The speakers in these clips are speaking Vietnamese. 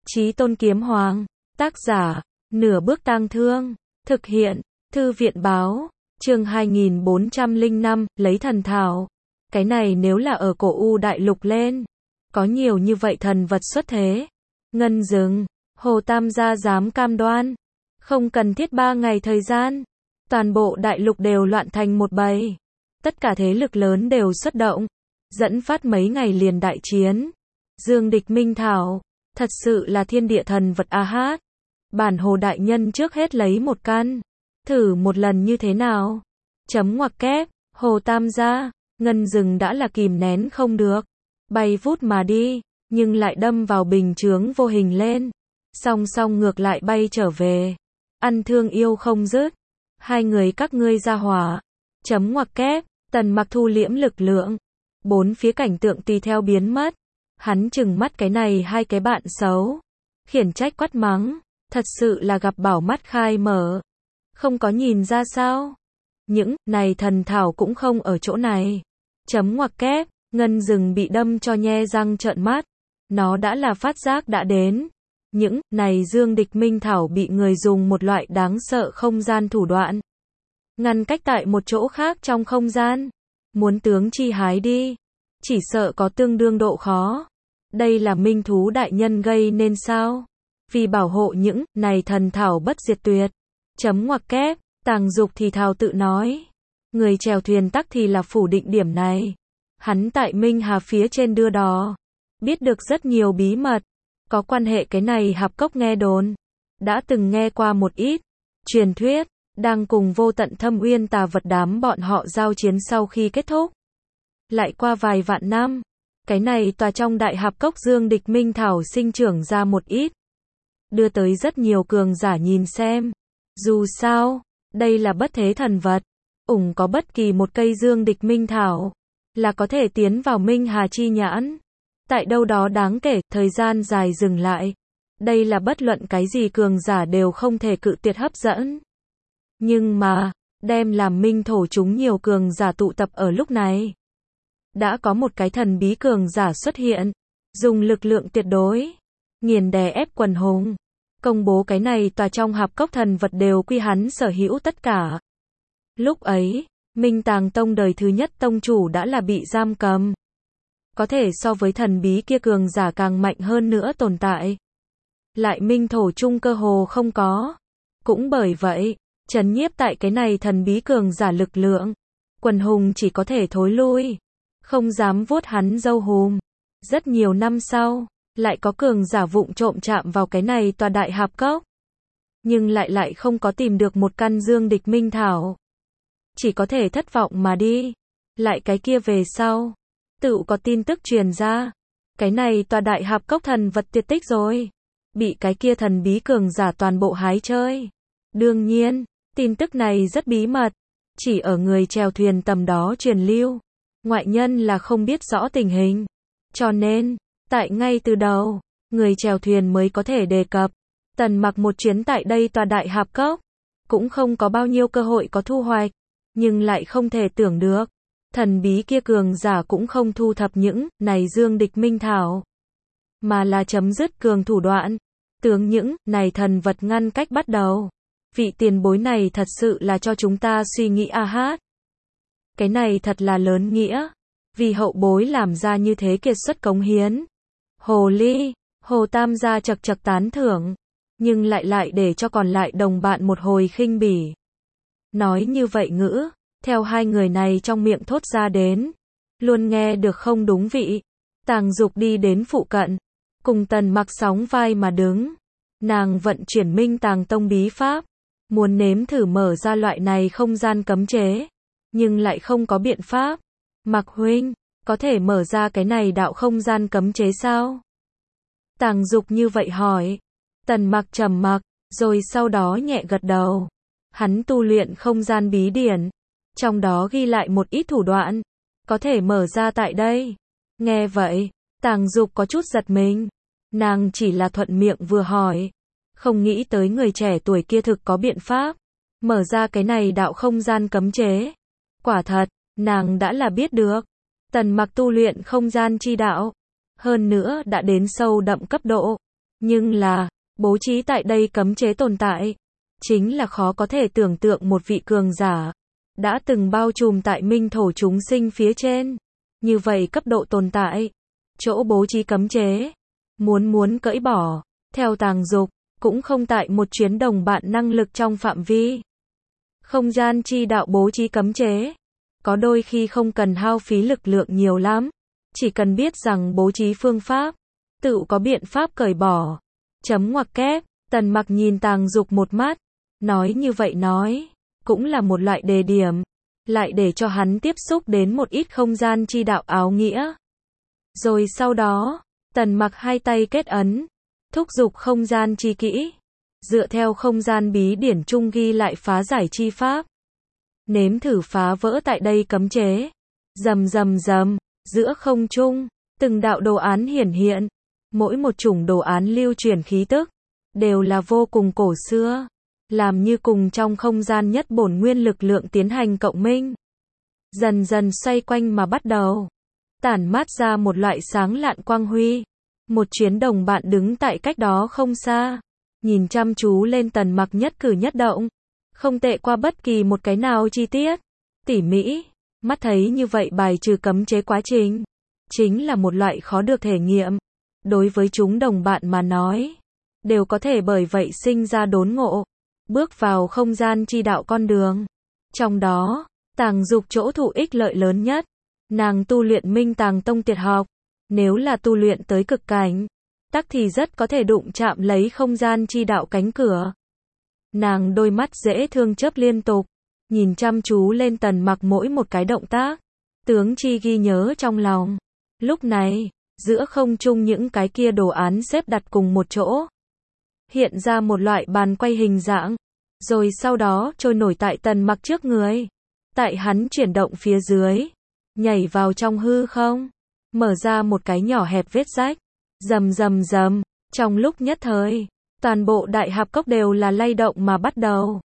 Chí Tôn Kiếm Hoàng. Tác giả, Nửa Bước Tang Thương. Thực hiện, Thư viện báo. Chương 2405, lấy thần thảo. Cái này nếu là ở cổ U đại lục lên, có nhiều như vậy thần vật xuất thế. Ngân Dừng, Hồ Tam gia dám cam đoan, không cần thiết 3 ngày thời gian, toàn bộ đại lục đều loạn thành một bầy. Tất cả thế lực lớn đều xuất động, dẫn phát mấy ngày liền đại chiến. Dương địch minh thảo, thật sự là thiên địa thần vật a hát. Bản Hồ đại nhân trước hết lấy một căn, thử một lần như thế nào. Chấm ngoặc kép, Hồ Tam gia, Ngân Dừng đã là kìm nén không được, bay vút mà đi, nhưng lại đâm vào bình chướng vô hình lên, song song ngược lại bay trở về. Ăn thương yêu không dứt, hai người các ngươi ra hỏa. Chấm ngoặc kép, Tần Mặc thu liễm lực lượng, bốn phía cảnh tượng tùy theo biến mất. Hắn chừng mắt cái này hai cái bạn xấu, khiển trách quát mắng, thật sự là gặp bảo mắt khai mở. Không có nhìn ra sao? Những này thần thảo cũng không ở chỗ này. Chấm ngoặc kép, Ngân Dừng bị đâm cho nhe răng trợn mắt. Nó đã là phát giác đã đến. Những này dương địch minh thảo bị người dùng một loại đáng sợ không gian thủ đoạn ngăn cách tại một chỗ khác trong không gian. Muốn tướng chi hái đi, chỉ sợ có tương đương độ khó. Đây là minh thú đại nhân gây nên sao? Vì bảo hộ những này thần thảo bất diệt tuyệt. Chấm ngoặc kép, Tàng Dục thì thào tự nói. Người chèo thuyền tắc thì là phủ định điểm này. Hắn tại Minh Hà phía trên đưa đò, biết được rất nhiều bí mật, có quan hệ cái này hạp cốc nghe đồn. Đã từng nghe qua một ít truyền thuyết, đang cùng vô tận thâm uyên tà vật đám bọn họ giao chiến sau khi kết thúc. Lại qua vài vạn năm, cái này tòa trong đại hạp cốc dương địch minh thảo sinh trưởng ra một ít, đưa tới rất nhiều cường giả nhìn xem. Dù sao, đây là bất thế thần vật, có bất kỳ một cây dương địch minh thảo, là có thể tiến vào Minh Hà chi nhãn. Tại đâu đó đáng kể, thời gian dài dừng lại. Đây là bất luận cái gì cường giả đều không thể cự tuyệt hấp dẫn. Nhưng mà, đem làm minh thổ chúng nhiều cường giả tụ tập ở lúc này. Đã có một cái thần bí cường giả xuất hiện, dùng lực lượng tuyệt đối, nghiền đè ép quần hùng, công bố cái này tòa trong hạp cốc thần vật đều quy hắn sở hữu tất cả. Lúc ấy, Minh Tàng Tông đời thứ nhất tông chủ đã là bị giam cầm. Có thể so với thần bí kia cường giả càng mạnh hơn nữa tồn tại. Lại minh thổ chung cơ hồ không có. Cũng bởi vậy, trấn nhiếp tại cái này thần bí cường giả lực lượng. Quần hùng chỉ có thể thối lui, không dám vuốt hắn râu hùm. Rất nhiều năm sau, lại có cường giả vụng trộm chạm vào cái này tòa đại hạp cốc. Nhưng lại không có tìm được một căn dương địch minh thảo. Chỉ có thể thất vọng mà đi. Lại cái kia về sau, tự có tin tức truyền ra. Cái này tòa đại hạp cốc thần vật tuyệt tích rồi. Bị cái kia thần bí cường giả toàn bộ hái chơi. Đương nhiên, tin tức này rất bí mật. Chỉ ở người chèo thuyền tầm đó truyền lưu. Ngoại nhân là không biết rõ tình hình. Cho nên, tại ngay từ đầu, người chèo thuyền mới có thể đề cập. Tần Mặc một chuyến tại đây tòa đại hạp cốc, cũng không có bao nhiêu cơ hội có thu hoạch. Nhưng lại không thể tưởng được, thần bí kia cường giả cũng không thu thập những này dương địch minh thảo, mà là chấm dứt cường thủ đoạn, tướng những này thần vật ngăn cách bắt đầu. Vị tiền bối này thật sự là cho chúng ta suy nghĩ a hát. Cái này thật là lớn nghĩa, vì hậu bối làm ra như thế kiệt xuất cống hiến. Hồ Ly, Hồ Tam gia chật chật tán thưởng, nhưng lại để cho còn lại đồng bạn một hồi khinh bỉ. Nói như vậy ngữ, theo hai người này trong miệng thốt ra đến, luôn nghe được không đúng vị. Tàng Dục đi đến phụ cận, cùng Tần Mặc sóng vai mà đứng. Nàng vận chuyển Minh Tàng Tông bí pháp, muốn nếm thử mở ra loại này không gian cấm chế, nhưng lại không có biện pháp. Mặc huynh, có thể mở ra cái này đạo không gian cấm chế sao? Tàng Dục như vậy hỏi. Tần Mặc trầm mặc, rồi sau đó nhẹ gật đầu. Hắn tu luyện không gian bí điển, trong đó ghi lại một ít thủ đoạn, có thể mở ra tại đây. Nghe vậy, Tàng Dục có chút giật mình. Nàng chỉ là thuận miệng vừa hỏi, không nghĩ tới người trẻ tuổi kia thực có biện pháp mở ra cái này đạo không gian cấm chế. Quả thật, nàng đã là biết được, Tần Mặc tu luyện không gian chi đạo, hơn nữa đã đến sâu đậm cấp độ, Nhưng là, bố trí tại đây cấm chế tồn tại, chính là khó có thể tưởng tượng một vị cường giả, đã từng bao trùm tại minh thổ chúng sinh phía trên. Như vậy cấp độ tồn tại, chỗ bố trí cấm chế, muốn cởi bỏ, theo Tàng Dục, cũng không tại một chuyến đồng bạn năng lực trong phạm vi. Không gian chi đạo bố trí cấm chế, có đôi khi không cần hao phí lực lượng nhiều lắm, chỉ cần biết rằng bố trí phương pháp, tự có biện pháp cởi bỏ. Chấm ngoặc kép, Tần Mặc nhìn Tàng Dục một mắt, nói như vậy nói, cũng là một loại đề điểm, lại để cho hắn tiếp xúc đến một ít không gian chi đạo áo nghĩa. Rồi sau đó, Tần Mặc hai tay kết ấn, thúc giục không gian chi kỹ, dựa theo không gian bí điển chung ghi lại phá giải chi pháp. Nếm thử phá vỡ tại đây cấm chế. Rầm rầm rầm, giữa không trung, từng đạo đồ án hiển hiện, mỗi một chủng đồ án lưu truyền khí tức, đều là vô cùng cổ xưa, làm như cùng trong không gian nhất bổn nguyên lực lượng tiến hành cộng minh. Dần dần xoay quanh mà bắt đầu, tản mát ra một loại sáng lạn quang huy. Một chuyến đồng bạn đứng tại cách đó không xa, nhìn chăm chú lên Tần Mặc nhất cử nhất động, không tệ qua bất kỳ một cái nào chi tiết, tỉ mỉ, mắt thấy như vậy bài trừ cấm chế quá trình, chính là một loại khó được thể nghiệm. Đối với chúng đồng bạn mà nói, đều có thể bởi vậy sinh ra đốn ngộ, bước vào không gian chi đạo con đường. Trong đó, Tàng Dục chỗ thụ ích lợi lớn nhất, nàng tu luyện Minh Tàng Tông tuyệt học, nếu là tu luyện tới cực cảnh, tắc thì rất có thể đụng chạm lấy không gian chi đạo cánh cửa. Nàng đôi mắt dễ thương chớp liên tục, nhìn chăm chú lên Tần Mặc mỗi một cái động tác, tướng chi ghi nhớ trong lòng. Lúc này, giữa không trung những cái kia đồ án xếp đặt cùng một chỗ, hiện ra một loại bàn quay hình dạng, rồi sau đó trôi nổi tại Tần Mặc trước người. Tại hắn chuyển động phía dưới, nhảy vào trong hư không, mở ra một cái nhỏ hẹp vết rách. Rầm rầm rầm, trong lúc nhất thời, toàn bộ đại hạp cốc đều là lay động mà bắt đầu.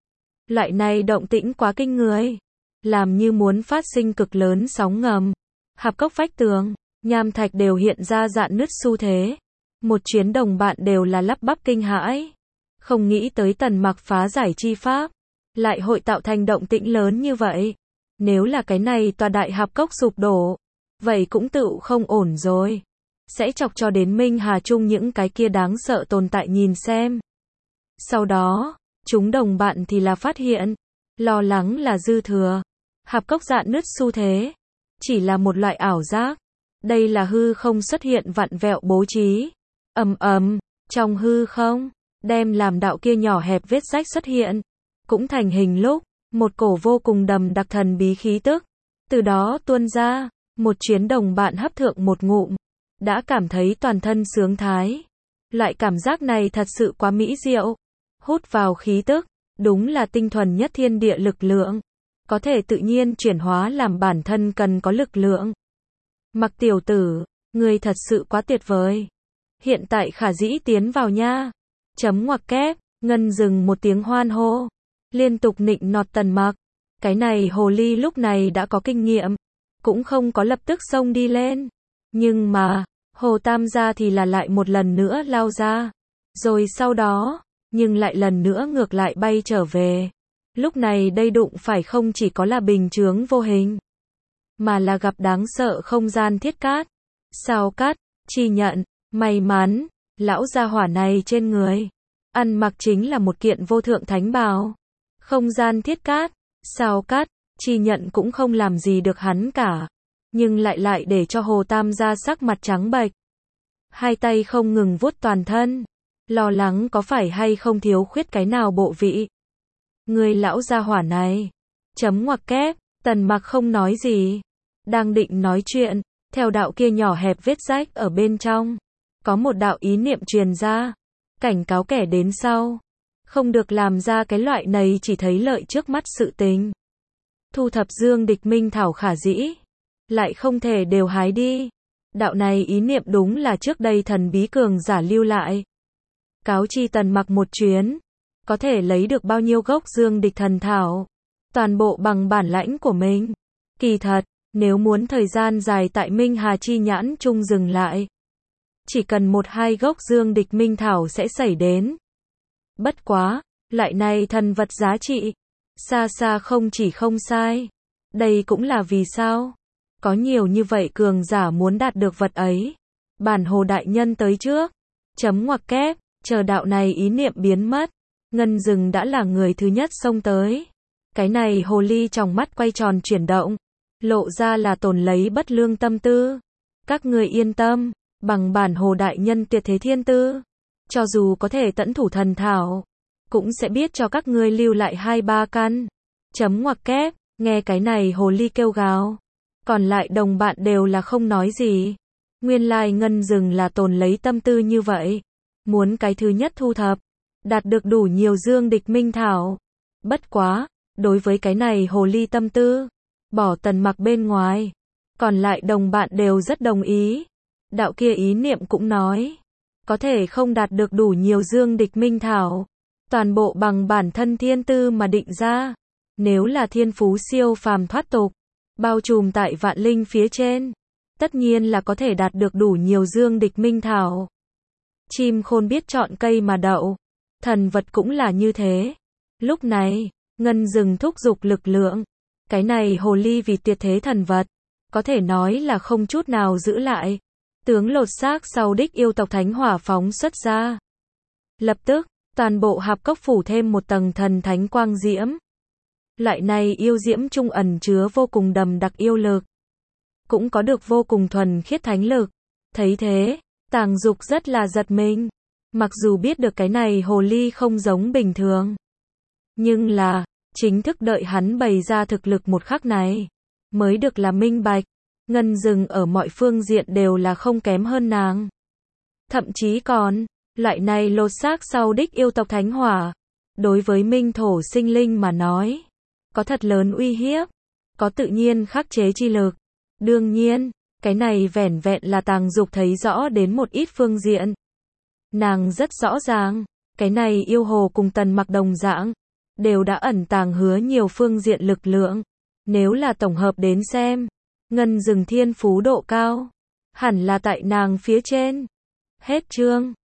Loại này động tĩnh quá kinh người, làm như muốn phát sinh cực lớn sóng ngầm. Hạp cốc vách tường, nham thạch đều hiện ra rạn nứt xu thế. Một chuyến đồng bạn đều là lắp bắp kinh hãi, không nghĩ tới Tần Mặc phá giải chi pháp, lại hội tạo thành động tĩnh lớn như vậy. Nếu là cái này tòa đại hạp cốc sụp đổ, vậy cũng tự không ổn rồi. Sẽ chọc cho đến Minh Hà Trung những cái kia đáng sợ tồn tại nhìn xem. Sau đó, chúng đồng bạn thì là phát hiện, lo lắng là dư thừa. Hạp cốc rạn nứt xu thế, chỉ là một loại ảo giác. Đây là hư không xuất hiện vặn vẹo bố trí. Ầm ầm, trong hư không, đem làm đạo kia nhỏ hẹp vết rách xuất hiện, cũng thành hình lúc, một cổ vô cùng đầm đặc thần bí khí tức. Từ đó tuôn ra, một chuyến đồng bạn hấp thượng một ngụm, đã cảm thấy toàn thân sướng thái. Loại cảm giác này thật sự quá mỹ diệu. Hút vào khí tức, đúng là tinh thuần nhất thiên địa lực lượng, có thể tự nhiên chuyển hóa làm bản thân cần có lực lượng. Mặc tiểu tử, người thật sự quá tuyệt vời. Hiện tại khả dĩ tiến vào nha. Chấm ngoặc kép, Ngân dừng một tiếng hoan hô, liên tục nịnh nọt Tần Mặc. Cái này hồ ly lúc này đã có kinh nghiệm, cũng không có lập tức xông đi lên. Nhưng mà, Hồ Tam gia thì là lại một lần nữa lao ra. Rồi sau đó, nhưng lại lần nữa ngược lại bay trở về. Lúc này đây đụng phải không chỉ có là bình chướng vô hình, mà là gặp đáng sợ không gian thiết cát. Sao cát, chi nhận, may mắn, lão gia hỏa này trên người, ăn mặc chính là một kiện vô thượng thánh bào. Không gian thiết cát, sao cát, chi nhận cũng không làm gì được hắn cả. Nhưng lại để cho Hồ Tam gia sắc mặt trắng bệch. Hai tay không ngừng vuốt toàn thân, lo lắng có phải hay không thiếu khuyết cái nào bộ vị. Người lão gia hỏa này. Chấm ngoặc kép, Tần Mặc không nói gì. Đang định nói chuyện, theo đạo kia nhỏ hẹp vết rách ở bên trong, có một đạo ý niệm truyền ra, cảnh cáo kẻ đến sau, không được làm ra cái loại này chỉ thấy lợi trước mắt sự tình. Thu thập dương địch minh thảo khả dĩ, lại không thể đều hái đi. Đạo này ý niệm đúng là trước đây thần bí cường giả lưu lại. Cáo chi Tần Mặc một chuyến, có thể lấy được bao nhiêu gốc dương địch thần thảo, toàn bộ bằng bản lãnh của mình. Kỳ thật, nếu muốn thời gian dài tại Minh Hà chi nhãn trung dừng lại, chỉ cần 1-2 gốc dương địch minh thảo sẽ xảy đến. Bất quá, loại này thần vật giá trị, xa xa không chỉ không sai. Đây cũng là vì sao có nhiều như vậy cường giả muốn đạt được vật ấy. Bản Hồ đại nhân tới trước. Chấm ngoặc kép, chờ đạo này ý niệm biến mất. Ngân Dừng đã là người thứ nhất xông tới. Cái này hồ ly trong mắt quay tròn chuyển động, lộ ra là tồn lấy bất lương tâm tư. Các ngươi yên tâm, bằng bản Hồ đại nhân tuyệt thế thiên tư, cho dù có thể tẫn thủ thần thảo, cũng sẽ biết cho các ngươi lưu lại 2-3 căn. Chấm ngoặc kép, nghe cái này hồ ly kêu gào. Còn lại đồng bạn đều là không nói gì. Nguyên lai Ngân Dừng là tồn lấy tâm tư như vậy. Muốn cái thứ nhất thu thập, đạt được đủ nhiều dương địch minh thảo. Bất quá, đối với cái này hồ ly tâm tư, bỏ Tần Mặc bên ngoài, còn lại đồng bạn đều rất đồng ý. Đạo kia ý niệm cũng nói, có thể không đạt được đủ nhiều dương địch minh thảo, toàn bộ bằng bản thân thiên tư mà định ra. Nếu là thiên phú siêu phàm thoát tục, bao trùm tại vạn linh phía trên, tất nhiên là có thể đạt được đủ nhiều dương địch minh thảo. Chim khôn biết chọn cây mà đậu, thần vật cũng là như thế. Lúc này, Ngân Dừng thúc giục lực lượng. Cái này hồ ly vì tuyệt thế thần vật, có thể nói là không chút nào giữ lại. Tướng lột xác sau đích yêu tộc thánh hỏa phóng xuất ra. Lập tức, toàn bộ hạp cốc phủ thêm một tầng thần thánh quang diễm. Loại này yêu diễm trung ẩn chứa vô cùng đầm đặc yêu lực, cũng có được vô cùng thuần khiết thánh lực. Thấy thế, Tàng Dục rất là giật mình. Mặc dù biết được cái này hồ ly không giống bình thường, nhưng là, chính thức đợi hắn bày ra thực lực một khắc này, mới được là minh bạch. Ngân Dừng ở mọi phương diện đều là không kém hơn nàng. Thậm chí còn, loại này lột xác sau đích yêu tộc thánh hỏa, đối với minh thổ sinh linh mà nói, có thật lớn uy hiếp, có tự nhiên khắc chế chi lực. Đương nhiên, cái này vẻn vẹn là Tàng Dục thấy rõ đến một ít phương diện. Nàng rất rõ ràng, cái này yêu hồ cùng Tần Mặc đồng dạng, đều đã ẩn tàng hứa nhiều phương diện lực lượng. Nếu là tổng hợp đến xem, Ngân Dừng thiên phú độ cao, hẳn là tại nàng phía trên. Hết chương.